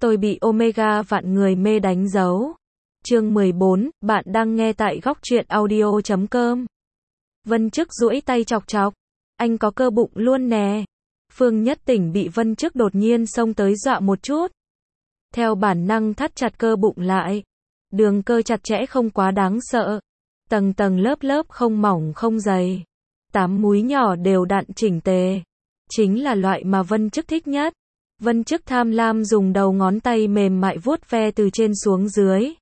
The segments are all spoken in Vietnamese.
Tôi bị Omega vạn người mê đánh dấu. Chương 14, bạn đang nghe tại góc truyện audio.com. Vân Chức duỗi tay chọc chọc. Anh có cơ bụng luôn nè. Phương Nhất Tỉnh bị Vân Chức đột nhiên xông tới dọa một chút. Theo bản năng thắt chặt cơ bụng lại. Đường cơ chặt chẽ không quá đáng sợ. Tầng tầng lớp lớp không mỏng không dày. 8 múi nhỏ đều đặn chỉnh tề. Chính là loại mà Vân Chức thích nhất. Vân Chức tham lam dùng đầu ngón tay mềm mại vuốt ve từ trên xuống dưới.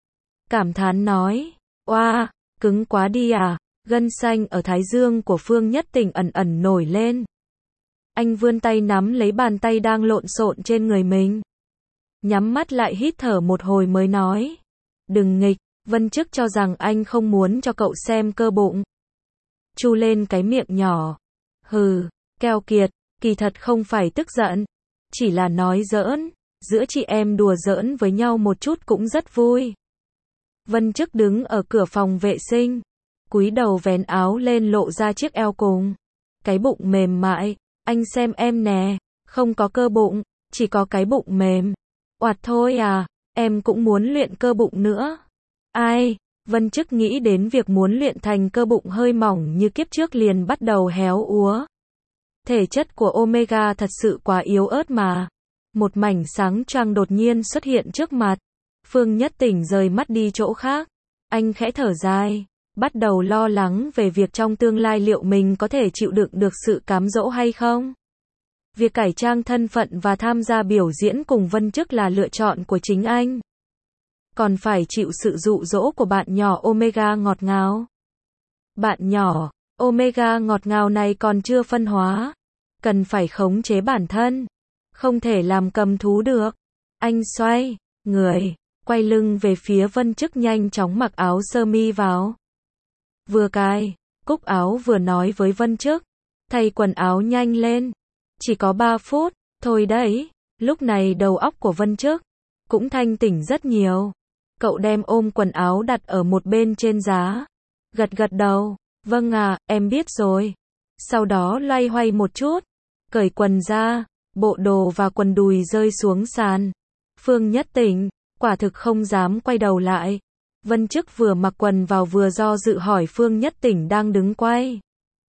Cảm thán nói, oa, cứng quá đi à, gân xanh ở thái dương của Phương Nhất Tỉnh ẩn ẩn nổi lên. Anh vươn tay nắm lấy bàn tay đang lộn xộn trên người mình. Nhắm mắt lại hít thở một hồi mới nói, đừng nghịch, Vân Chức cho rằng anh không muốn cho cậu xem cơ bụng. Chu lên cái miệng nhỏ. Hừ, keo kiệt, kỳ thật không phải tức giận. Chỉ là nói giỡn, giữa chị em đùa giỡn với nhau một chút cũng rất vui. Vân Chức đứng ở cửa phòng vệ sinh, cúi đầu vén áo lên lộ ra chiếc eo cùng. Cái bụng mềm mại, anh xem em nè, không có cơ bụng, chỉ có cái bụng mềm. Oạt thôi à, em cũng muốn luyện cơ bụng nữa. Ai, Vân Chức nghĩ đến việc muốn luyện thành cơ bụng hơi mỏng như kiếp trước liền bắt đầu héo úa. Thể chất của Omega thật sự quá yếu ớt mà. Một mảnh sáng choang đột nhiên xuất hiện trước mặt. Phương Nhất Tỉnh rời mắt đi chỗ khác. Anh khẽ thở dài, bắt đầu lo lắng về việc trong tương lai liệu mình có thể chịu đựng được sự cám dỗ hay không. Việc cải trang thân phận và tham gia biểu diễn cùng Vân Chức là lựa chọn của chính anh. Còn phải chịu sự dụ dỗ của bạn nhỏ Omega ngọt ngào. Bạn nhỏ Omega ngọt ngào này còn chưa phân hóa. Cần phải khống chế bản thân. Không thể làm cầm thú được. Anh xoay người, quay lưng về phía Vân Chức nhanh chóng mặc áo sơ mi vào. Vừa cài cúc áo vừa nói với Vân Chức. Thay quần áo nhanh lên. Chỉ có 3 phút, thôi đấy. Lúc này đầu óc của Vân Chức cũng thanh tỉnh rất nhiều. Cậu đem ôm quần áo đặt ở một bên trên giá. Gật gật đầu. Vâng à, em biết rồi. Sau đó loay hoay một chút. Cởi quần ra. Bộ đồ và quần đùi rơi xuống sàn. Phương Nhất Tỉnh quả thực không dám quay đầu lại. Vân Chức vừa mặc quần vào vừa do dự hỏi Phương Nhất Tỉnh đang đứng quay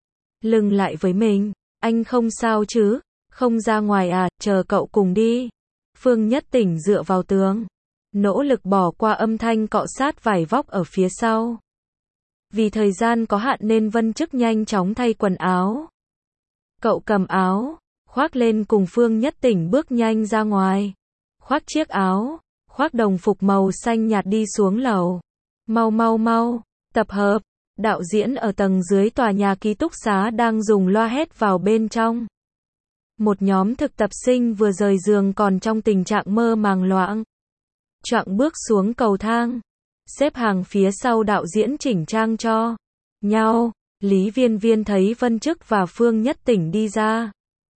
lưng lại với mình. Anh không sao chứ? Không ra ngoài à, chờ cậu cùng đi. Phương Nhất Tỉnh dựa vào tường. Nỗ lực bỏ qua âm thanh cọ sát vải vóc ở phía sau. Vì thời gian có hạn nên Vân Chức nhanh chóng thay quần áo. Cậu cầm áo, khoác lên cùng Phương Nhất Tỉnh bước nhanh ra ngoài. Khoác chiếc áo, khoác đồng phục màu xanh nhạt đi xuống lầu. Mau mau mau, tập hợp. Đạo diễn ở tầng dưới tòa nhà ký túc xá đang dùng loa hét vào bên trong. Một nhóm thực tập sinh vừa rời giường còn trong tình trạng mơ màng loạng. Choạng bước xuống cầu thang. Xếp hàng phía sau đạo diễn chỉnh trang cho nhau. Lý Viên Viên thấy Vân Chức và Phương Nhất Tỉnh đi ra.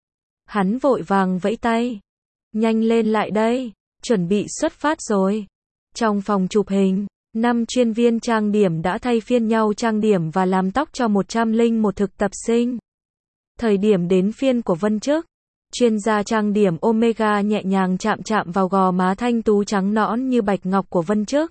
Hắn vội vàng vẫy tay. Nhanh lên lại đây, chuẩn bị xuất phát rồi. Trong phòng chụp hình, 5 chuyên viên trang điểm đã thay phiên nhau trang điểm và làm tóc cho 101 thực tập sinh. Thời điểm đến phiên của Vân Chức, chuyên gia trang điểm Omega nhẹ nhàng chạm chạm vào gò má thanh tú trắng nõn như bạch ngọc của Vân Chức.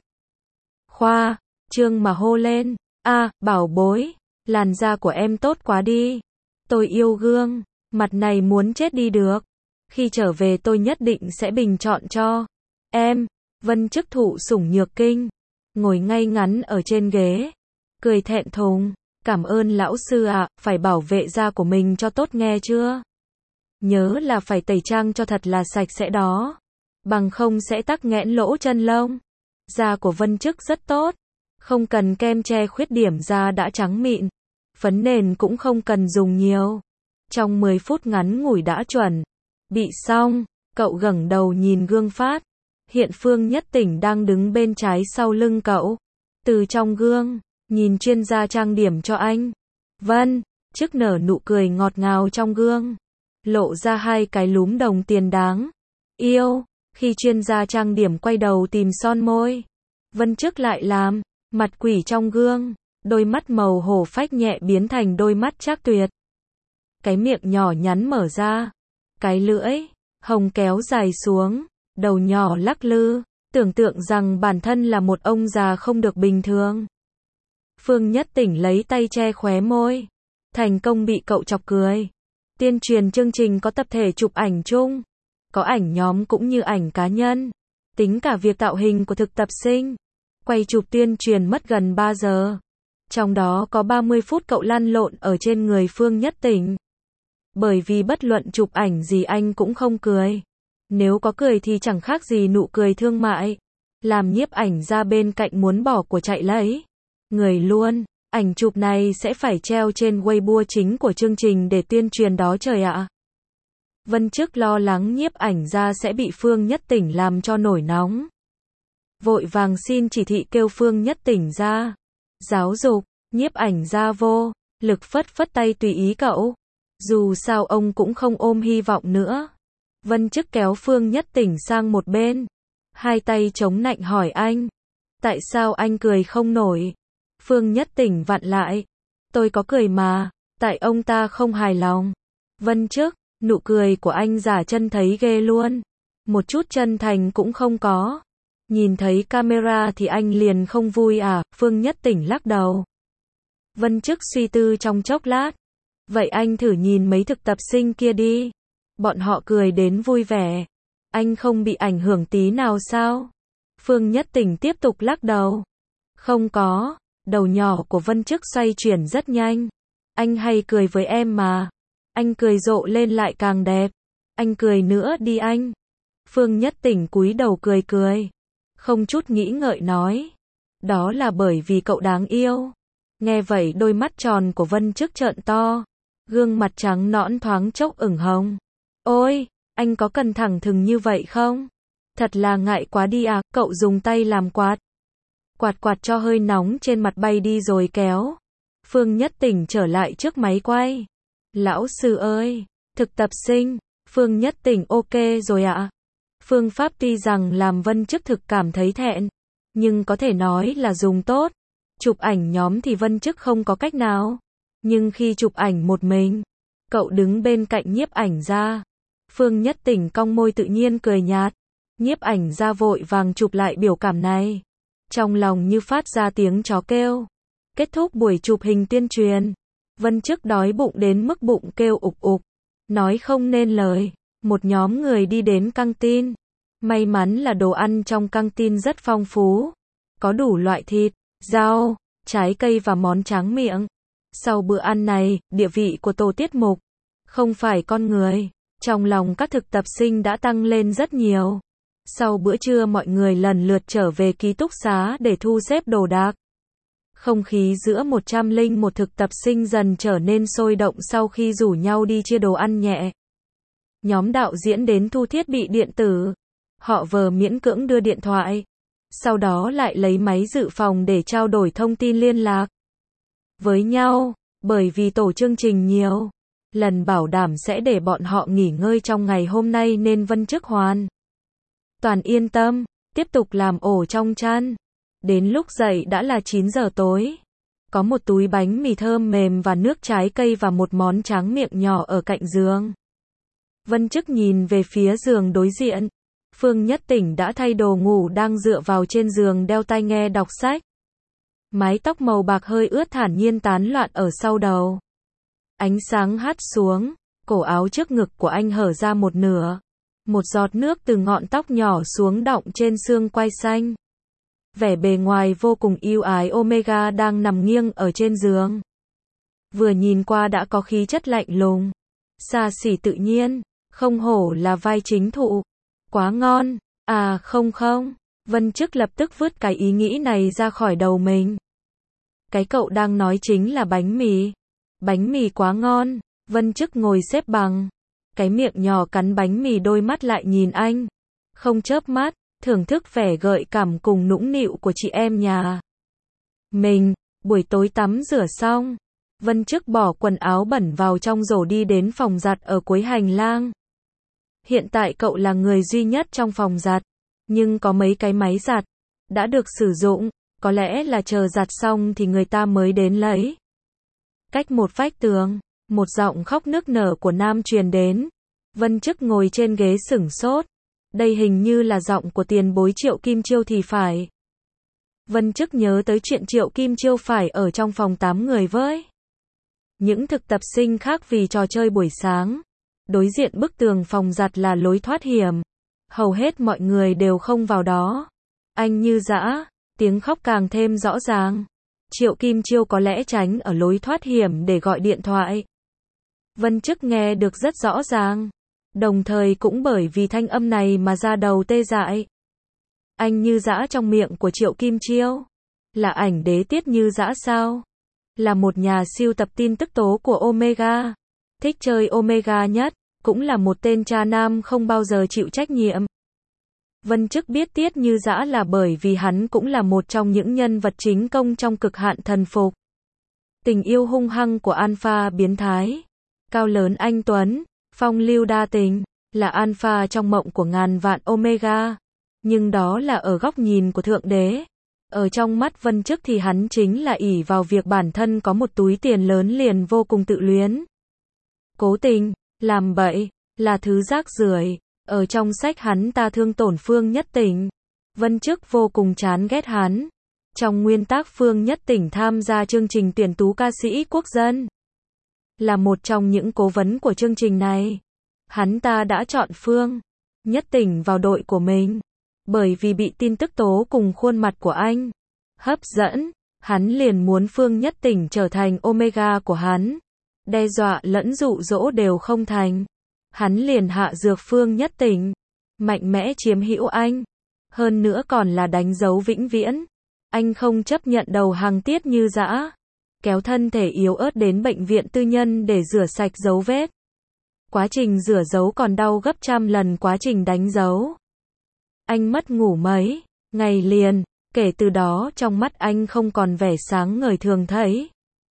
Khoa trương mà hô lên, a, bảo bối, làn da của em tốt quá đi. Tôi yêu gương, mặt này muốn chết đi được. Khi trở về tôi nhất định sẽ bình chọn cho em. Vân Chức thụ sủng nhược kinh, ngồi ngay ngắn ở trên ghế, cười thẹn thùng, cảm ơn lão sư ạ, phải bảo vệ da của mình cho tốt nghe chưa? Nhớ là phải tẩy trang cho thật là sạch sẽ đó, bằng không sẽ tắc nghẽn lỗ chân lông. Da của Vân Chức rất tốt, không cần kem che khuyết điểm da đã trắng mịn, phấn nền cũng không cần dùng nhiều. Trong 10 phút ngắn ngủi đã chuẩn bị xong. Cậu ngẩng đầu nhìn gương phát, hiện Phương Nhất Tỉnh đang đứng bên trái sau lưng cậu. Từ trong gương, nhìn chuyên gia trang điểm cho anh. Vân Chức nở nụ cười ngọt ngào trong gương, lộ ra 2 cái lúm đồng tiền đáng yêu. Khi chuyên gia trang điểm quay đầu tìm son môi, Vân Chức lại làm mặt quỷ trong gương, đôi mắt màu hổ phách nhẹ biến thành đôi mắt trác tuyệt. Cái miệng nhỏ nhắn mở ra, cái lưỡi hồng kéo dài xuống, đầu nhỏ lắc lư, tưởng tượng rằng bản thân là một ông già không được bình thường. Phương Nhất Tỉnh lấy tay che khóe môi, thành công bị cậu chọc cười. Tuyên truyền chương trình có tập thể chụp ảnh chung, có ảnh nhóm cũng như ảnh cá nhân, tính cả việc tạo hình của thực tập sinh. Quay chụp tuyên truyền mất gần 3 giờ. Trong đó có 30 phút cậu lăn lộn ở trên người Phương Nhất Tỉnh. Bởi vì bất luận chụp ảnh gì anh cũng không cười. Nếu có cười thì chẳng khác gì nụ cười thương mại. Làm nhiếp ảnh ra bên cạnh muốn bỏ của chạy lấy người luôn. Ảnh chụp này sẽ phải treo trên Weibo chính của chương trình để tuyên truyền đó trời ạ. Vân Chức lo lắng nhiếp ảnh ra sẽ bị Phương Nhất Tỉnh làm cho nổi nóng. Vội vàng xin chỉ thị kêu Phương Nhất Tỉnh ra. Giáo dục, nhiếp ảnh ra vô lực phất phất tay tùy ý cậu. Dù sao ông cũng không ôm hy vọng nữa. Vân Chức kéo Phương Nhất Tỉnh sang một bên. Hai tay chống nạnh hỏi anh. Tại sao anh cười không nổi? Phương Nhất Tỉnh vặn lại. Tôi có cười mà, tại ông ta không hài lòng. Vân Chức, nụ cười của anh giả chân thấy ghê luôn. Một chút chân thành cũng không có. Nhìn thấy camera thì anh liền không vui à? Phương Nhất Tỉnh lắc đầu. Vân Chức suy tư trong chốc lát. Vậy anh thử nhìn mấy thực tập sinh kia đi. Bọn họ cười đến vui vẻ. Anh không bị ảnh hưởng tí nào sao? Phương Nhất Tỉnh tiếp tục lắc đầu. Không có. Đầu nhỏ của Vân Chức xoay chuyển rất nhanh. Anh hay cười với em mà. Anh cười rộ lên lại càng đẹp. Anh cười nữa đi anh. Phương Nhất Tỉnh cúi đầu cười cười. Không chút nghĩ ngợi nói. Đó là bởi vì cậu đáng yêu. Nghe vậy đôi mắt tròn của Vân Chức trợn to. Gương mặt trắng nõn thoáng chốc ửng hồng. Ôi, anh có cần thẳng thừng như vậy không? Thật là ngại quá đi à, cậu dùng tay làm quạt. Quạt cho hơi nóng trên mặt bay đi rồi kéo. Phương Nhất Tỉnh trở lại trước máy quay. Lão sư ơi, thực tập sinh. Phương Nhất Tỉnh ok rồi ạ. Phương pháp tuy rằng làm Vân Chức thực cảm thấy thẹn, nhưng có thể nói là dùng tốt. Chụp ảnh nhóm thì Vân Chức không có cách nào. Nhưng khi chụp ảnh một mình, cậu đứng bên cạnh nhiếp ảnh ra. Phương Nhất Tỉnh cong môi tự nhiên cười nhạt. Nhiếp ảnh ra vội vàng chụp lại biểu cảm này. Trong lòng như phát ra tiếng chó kêu. Kết thúc buổi chụp hình tuyên truyền. Vân Chức đói bụng đến mức bụng kêu ục ục. Nói không nên lời. Một nhóm người đi đến căng tin. May mắn là đồ ăn trong căng tin rất phong phú. Có đủ loại thịt, rau, trái cây và món tráng miệng. Sau bữa ăn này, địa vị của tổ tiết mục, không phải con người, trong lòng các thực tập sinh đã tăng lên rất nhiều. Sau bữa trưa mọi người lần lượt trở về ký túc xá để thu xếp đồ đạc. Không khí giữa 101 thực tập sinh dần trở nên sôi động sau khi rủ nhau đi chia đồ ăn nhẹ. Nhóm đạo diễn đến thu thiết bị điện tử. Họ vừa miễn cưỡng đưa điện thoại. Sau đó lại lấy máy dự phòng để trao đổi thông tin liên lạc với nhau, bởi vì tổ chương trình nhiều. Lần bảo đảm sẽ để bọn họ nghỉ ngơi trong ngày hôm nay nên Vân Chức hoàn toàn yên tâm, tiếp tục làm ổ trong chăn. Đến lúc dậy đã là 9 giờ tối. Có một túi bánh mì thơm mềm và nước trái cây và một món tráng miệng nhỏ ở cạnh giường. Vân Chức nhìn về phía giường đối diện. Phương Nhất Tỉnh đã thay đồ ngủ đang dựa vào trên giường đeo tai nghe đọc sách. Mái tóc màu bạc hơi ướt thản nhiên tán loạn ở sau đầu. Ánh sáng hắt xuống, cổ áo trước ngực của anh hở ra một nửa. Một giọt nước từ ngọn tóc nhỏ xuống đọng trên xương quai xanh. Vẻ bề ngoài vô cùng yêu ái Omega đang nằm nghiêng ở trên giường. Vừa nhìn qua đã có khí chất lạnh lùng, xa xỉ tự nhiên, không hổ là vai chính thụ. Quá ngon, à không, Vân Chức lập tức vứt cái ý nghĩ này ra khỏi đầu mình. Cái cậu đang nói chính là bánh mì. Bánh mì quá ngon. Vân Chức ngồi xếp bằng. Cái miệng nhỏ cắn bánh mì, đôi mắt lại nhìn anh. Không chớp mắt, thưởng thức vẻ gợi cảm cùng nũng nịu của chị em nhà mình. Buổi tối tắm rửa xong, Vân Chức bỏ quần áo bẩn vào trong rổ đi đến phòng giặt ở cuối hành lang. Hiện tại cậu là người duy nhất trong phòng giặt, nhưng có mấy cái máy giặt đã được sử dụng, có lẽ là chờ giặt xong thì người ta mới đến lấy. Cách một vách tường, một giọng khóc nức nở của nam truyền đến. Vân Chức ngồi trên ghế sửng sốt. Đây hình như là giọng của tiền bối Triệu Kim Chiêu thì phải. Vân Chức nhớ tới chuyện Triệu Kim Chiêu phải ở trong phòng 8 người với những thực tập sinh khác vì trò chơi buổi sáng. Đối diện bức tường phòng giặt là lối thoát hiểm. Hầu hết mọi người đều không vào đó. Anh Như Dã, tiếng khóc càng thêm rõ ràng. Triệu Kim Chiêu có lẽ tránh ở lối thoát hiểm để gọi điện thoại. Vân Chức nghe được rất rõ ràng. Đồng thời cũng bởi vì thanh âm này mà da đầu tê dại. Anh Như Dã trong miệng của Triệu Kim Chiêu. Là ảnh đế Tiết Như Dã sao? Là một nhà sưu tập tin tức tố của Omega. Thích chơi Omega nhất. Cũng là một tên cha nam không bao giờ chịu trách nhiệm. Vân Chức biết Tiết Như Dã là bởi vì hắn cũng là một trong những nhân vật chính công trong Cực Hạn Thần Phục. Tình yêu hung hăng của alpha biến thái. Cao lớn anh tuấn, phong lưu đa tình, là alpha trong mộng của ngàn vạn Omega. Nhưng đó là ở góc nhìn của Thượng Đế. Ở trong mắt Vân Chức thì hắn chính là ỷ vào việc bản thân có một túi tiền lớn liền vô cùng tự luyến. Cố tình, làm bậy, là thứ rác rưởi. Ở trong sách hắn ta thương tổn Phương Nhất Tỉnh. Vân Chức vô cùng chán ghét hắn. Trong nguyên tắc Phương Nhất Tỉnh tham gia chương trình tuyển tú ca sĩ quốc dân. Là một trong những cố vấn của chương trình này. Hắn ta đã chọn Phương Nhất Tỉnh vào đội của mình. Bởi vì bị tin tức tố cùng khuôn mặt của anh hấp dẫn, hắn liền muốn Phương Nhất Tỉnh trở thành Omega của hắn. Đe dọa lẫn dụ dỗ đều không thành. Hắn liền hạ dược Phương Nhất Tỉnh. Mạnh mẽ chiếm hữu anh. Hơn nữa còn là đánh dấu vĩnh viễn. Anh không chấp nhận đầu hàng Tiết Như Dã. Kéo thân thể yếu ớt đến bệnh viện tư nhân để rửa sạch dấu vết. Quá trình rửa dấu còn đau gấp trăm lần quá trình đánh dấu. Anh mất ngủ mấy ngày liền. Kể từ đó trong mắt anh không còn vẻ sáng ngời thường thấy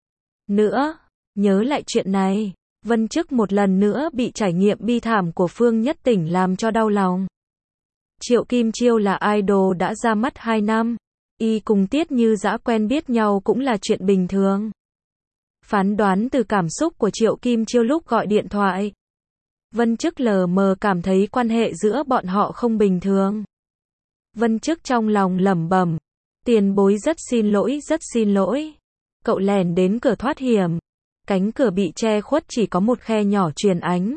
nữa. Nhớ lại chuyện này, Vân Chức một lần nữa bị trải nghiệm bi thảm của Phương Nhất Tỉnh làm cho đau lòng. Triệu Kim Chiêu là idol đã ra mắt 2 năm. Y cùng Tiết Như Dã quen biết nhau cũng là chuyện bình thường. Phán đoán từ cảm xúc của Triệu Kim Chiêu lúc gọi điện thoại. Vân Chức lờ mờ cảm thấy quan hệ giữa bọn họ không bình thường. Vân Chức trong lòng lẩm bẩm. Tiền bối rất xin lỗi. Cậu lèn đến cửa thoát hiểm. Cánh cửa bị che khuất chỉ có một khe nhỏ truyền ánh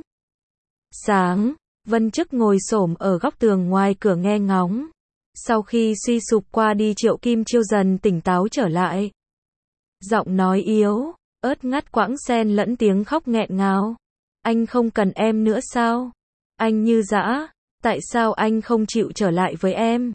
sáng. Vân Chức ngồi xổm ở góc tường ngoài cửa nghe ngóng. Sau khi suy sụp qua đi Triệu Kim Chiêu dần tỉnh táo trở lại. Giọng nói yếu, ớt ngắt quãng xen lẫn tiếng khóc nghẹn ngào. Anh không cần em nữa sao? Anh Như Dã, tại sao anh không chịu trở lại với em?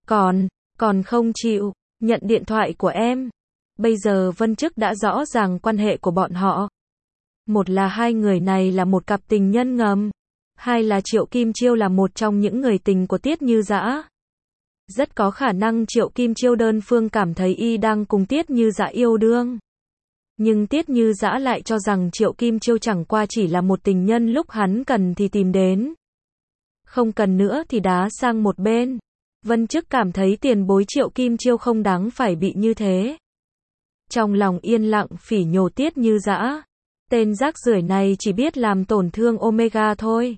Còn không chịu nhận điện thoại của em. Bây giờ Vân Chức đã rõ ràng quan hệ của bọn họ. Một là hai người này là một cặp tình nhân ngầm. Hai là Triệu Kim Chiêu là một trong những người tình của Tiết Như Dã. Rất có khả năng Triệu Kim Chiêu đơn phương cảm thấy y đang cùng Tiết Như Dã yêu đương. Nhưng Tiết Như Dã lại cho rằng Triệu Kim Chiêu chẳng qua chỉ là một tình nhân lúc hắn cần thì tìm đến. Không cần nữa thì đá sang một bên. Vân Chức cảm thấy tiền bối Triệu Kim Chiêu không đáng phải bị như thế. Trong lòng yên lặng phỉ nhổ Tiết Như Dã. Tên rác rưởi này chỉ biết làm tổn thương Omega thôi.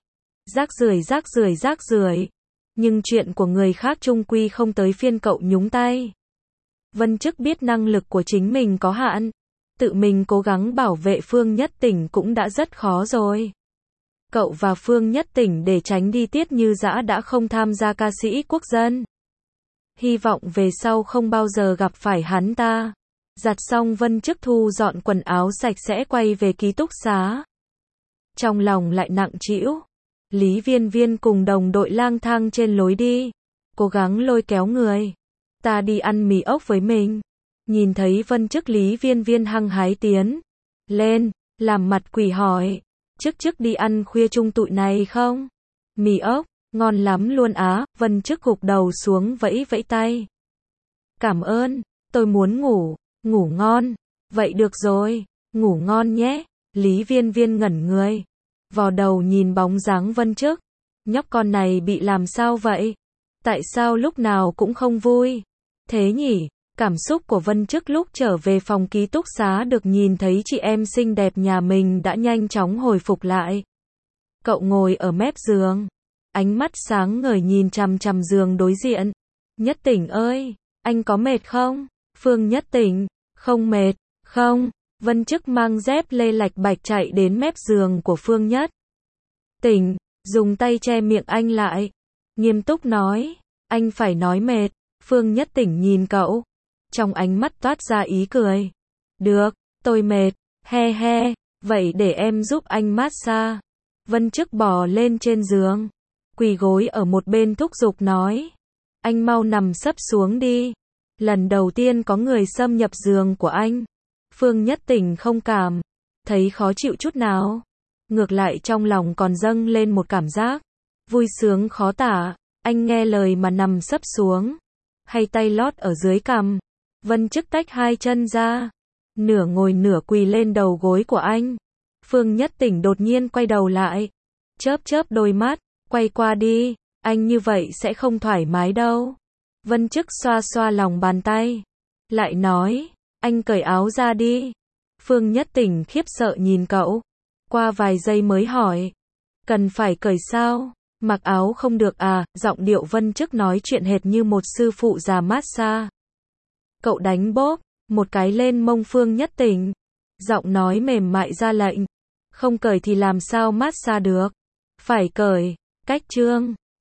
Rác rưởi. Nhưng chuyện của người khác chung quy không tới phiên cậu nhúng tay. Vân Chức biết năng lực của chính mình có hạn. Tự mình cố gắng bảo vệ Phương Nhất Tỉnh cũng đã rất khó rồi. Cậu và Phương Nhất Tỉnh để tránh đi Tiết Như Dã đã không tham gia ca sĩ quốc dân. Hy vọng về sau không bao giờ gặp phải hắn ta. Giặt xong Vân Chức thu dọn quần áo sạch sẽ quay về ký túc xá. Trong lòng lại nặng trĩu. Lý Viên Viên cùng đồng đội lang thang trên lối đi. Cố gắng lôi kéo người ta đi ăn mì ốc với mình. Nhìn thấy Vân Chức Lý Viên Viên hăng hái tiến lên, làm mặt quỷ hỏi. Chức đi ăn khuya chung tụi này không? Mì ốc, ngon lắm luôn á. Vân Chức gục đầu xuống vẫy vẫy tay. Cảm ơn, tôi muốn ngủ ngon. Vậy được rồi, ngủ ngon nhé. Lý Viên Viên ngẩn người. Vò đầu nhìn bóng dáng Vân Chức. Nhóc con này bị làm sao vậy? Tại sao lúc nào cũng không vui? Thế nhỉ? Cảm xúc của Vân Chức lúc trở về phòng ký túc xá được nhìn thấy chị em xinh đẹp nhà mình đã nhanh chóng hồi phục lại. Cậu ngồi ở mép giường. ánh mắt sáng ngời nhìn chằm chằm giường đối diện. Nhất Tỉnh ơi, anh có mệt không? Phương Nhất Tỉnh, không mệt, không. Vân Chức mang dép lê lạch bạch chạy đến mép giường của Phương Nhất Tỉnh, dùng tay che miệng anh lại, nghiêm túc nói, anh phải nói mệt. Phương Nhất Tỉnh nhìn cậu, trong ánh mắt toát ra ý cười. Được, tôi mệt, he he, vậy để em giúp anh massage. Vân Chức bò lên trên giường, quỳ gối ở một bên thúc giục nói, anh mau nằm sấp xuống đi. Lần đầu tiên có người xâm nhập giường của anh, Phương Nhất Tỉnh không cảm thấy khó chịu chút nào, ngược lại trong lòng còn dâng lên một cảm giác vui sướng khó tả. Anh nghe lời mà nằm sấp xuống, hay tay lót ở dưới cằm. Vân Chức tách hai chân ra, nửa ngồi nửa quỳ lên đầu gối của anh. Phương Nhất Tỉnh đột nhiên quay đầu lại, chớp chớp đôi mắt, quay qua đi, anh như vậy sẽ không thoải mái đâu. Vân Chức xoa xoa lòng bàn tay, lại nói, anh cởi áo ra đi. Phương Nhất Tỉnh khiếp sợ nhìn cậu, qua vài giây mới hỏi, cần phải cởi sao? Mặc áo không được à? Giọng điệu Vân Chức nói chuyện hệt như một sư phụ già massage. Cậu đánh bóp một cái lên mông Phương Nhất Tỉnh, giọng nói mềm mại ra lệnh, không cởi thì làm sao massage được? Phải cởi. Cách chương